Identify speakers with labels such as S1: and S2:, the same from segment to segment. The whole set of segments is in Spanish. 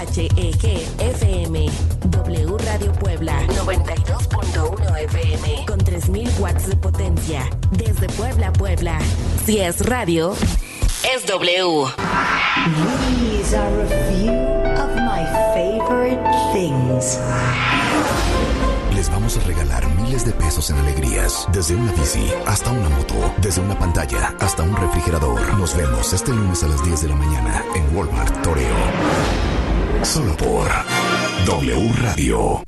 S1: FM, W Radio Puebla, 92.1 FM, con 3,000 watts de potencia, desde Puebla, Puebla. Si es radio, es W.
S2: These are a few of my favorite things.
S3: Les vamos a regalar miles de pesos en alegrías, desde una bici hasta una moto, desde una pantalla hasta un refrigerador. Nos vemos este lunes a las 10 de la mañana en Walmart Toreo. Solo por W Radio.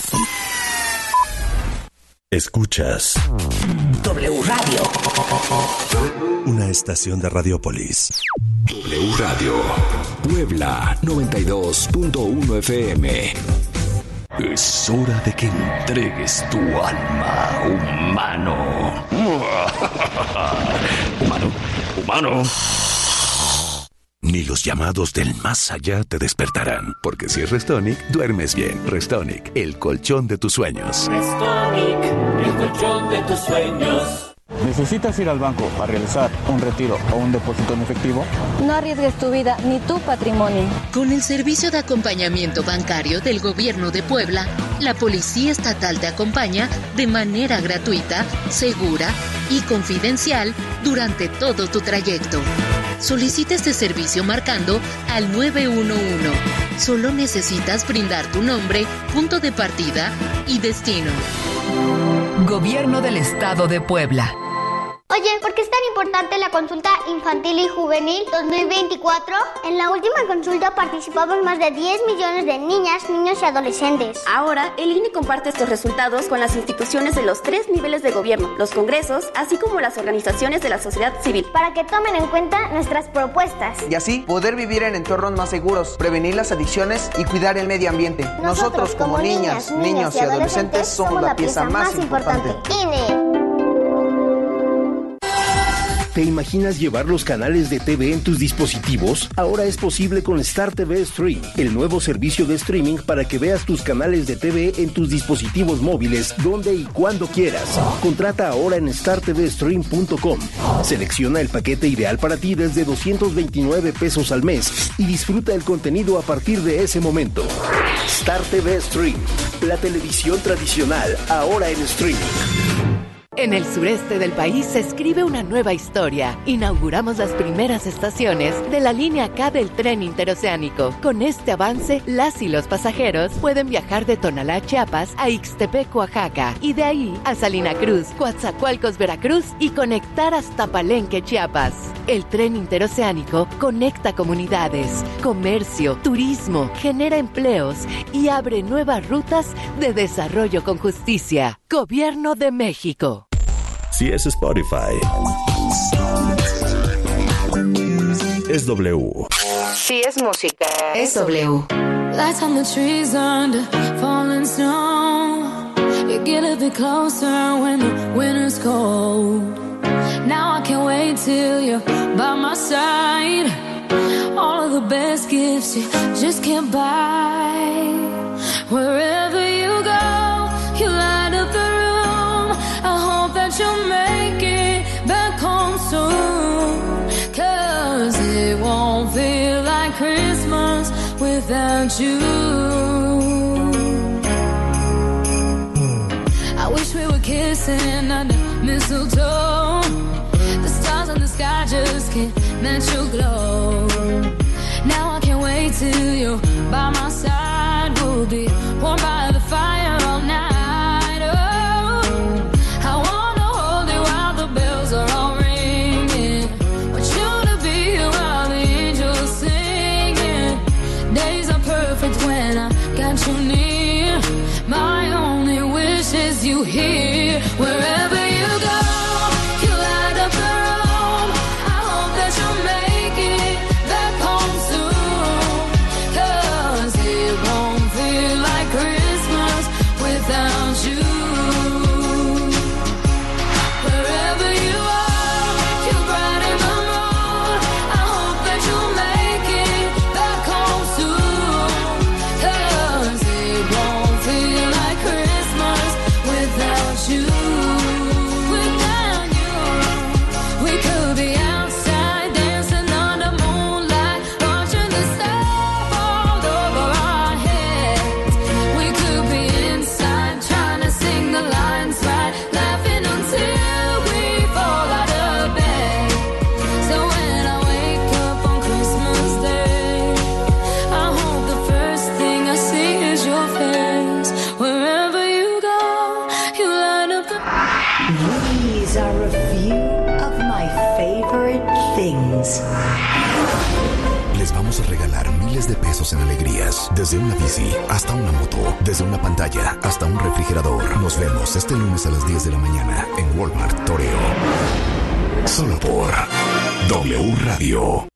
S3: Escuchas
S2: W Radio.
S3: Una estación de Radiopolis. W Radio. Puebla 92.1 FM. Es hora de que entregues tu alma, humano. Humano. Ni los llamados del más allá te despertarán, porque si es Restonic, duermes bien. Restonic, el colchón de tus sueños.
S4: Restonic, el colchón de tus sueños.
S5: ¿Necesitas ir al banco a realizar un retiro o un depósito en efectivo?
S6: No arriesgues tu vida ni tu patrimonio.
S7: Con el servicio de acompañamiento bancario del Gobierno de Puebla, la Policía Estatal te acompaña de manera gratuita, segura y confidencial durante todo tu trayecto. Solicita este servicio marcando al 911. Solo necesitas brindar tu nombre, punto de partida y destino.
S8: Gobierno del Estado de Puebla.
S9: Oye, ¿por qué es tan importante la consulta infantil y juvenil 2024? En la última consulta participaban más de 10 millones de niñas, niños y adolescentes.
S10: Ahora, el INE comparte estos resultados con las instituciones de los 3 niveles de gobierno, los congresos, así como las organizaciones de la sociedad civil,
S9: para que tomen en cuenta nuestras propuestas.
S11: Y así, poder vivir en entornos más seguros, prevenir las adicciones y cuidar el medio ambiente. Nosotros como niñas, niños y adolescentes, somos la pieza más importante.
S9: INE.
S12: ¿Te imaginas llevar los canales de TV en tus dispositivos? Ahora es posible con Star TV Stream, el nuevo servicio de streaming para que veas tus canales de TV en tus dispositivos móviles, donde y cuando quieras. Contrata ahora en startvstream.com. Selecciona el paquete ideal para ti desde 229 pesos al mes y disfruta el contenido a partir de ese momento. Star TV Stream, la televisión tradicional, ahora en streaming.
S8: En el sureste del país se escribe una nueva historia. Inauguramos las primeras estaciones de la línea K del tren interoceánico. Con este avance, las y los pasajeros pueden viajar de Tonalá, Chiapas, a Ixtepec, Oaxaca, y de ahí a Salina Cruz, Coatzacoalcos, Veracruz, y conectar hasta Palenque, Chiapas. El tren interoceánico conecta comunidades, comercio, turismo, genera empleos y abre nuevas rutas de desarrollo con justicia. Gobierno de México.
S3: Si es Spotify, es W.
S1: Si es música, es W.
S13: Lights on the trees under falling snow. You get a bit closer when the winter's cold. Now I can't wait till you're by my side. All of the best gifts you just can't buy. Wherever you go, you light up the room. I hope that you'll make it back home soon. 'Cause it won't feel like Christmas without you. I wish we were kissing under mistletoe. The stars in the sky just can't match your glow. Now I can't wait till you're by my side. We'll be warm by the fire all night. Oh, I wanna hold you while the bells are all ringing. Want you to be here while the angels singing. Days are perfect when I got you near. My only wish is you here. Wherever you go, you light up the room. I hope that you'll make it back home soon. 'Cause it won't feel like Christmas without you. Wherever you are, you're bright in the moon. I hope that you'll make it back home soon. 'Cause it won't feel like Christmas without you.
S2: Kids.
S3: Les vamos a regalar miles de pesos en alegrías. Desde una bici hasta una moto. Desde una pantalla hasta un refrigerador. Nos vemos este lunes a las 10 de la mañana en Walmart Toreo. Solo por W Radio.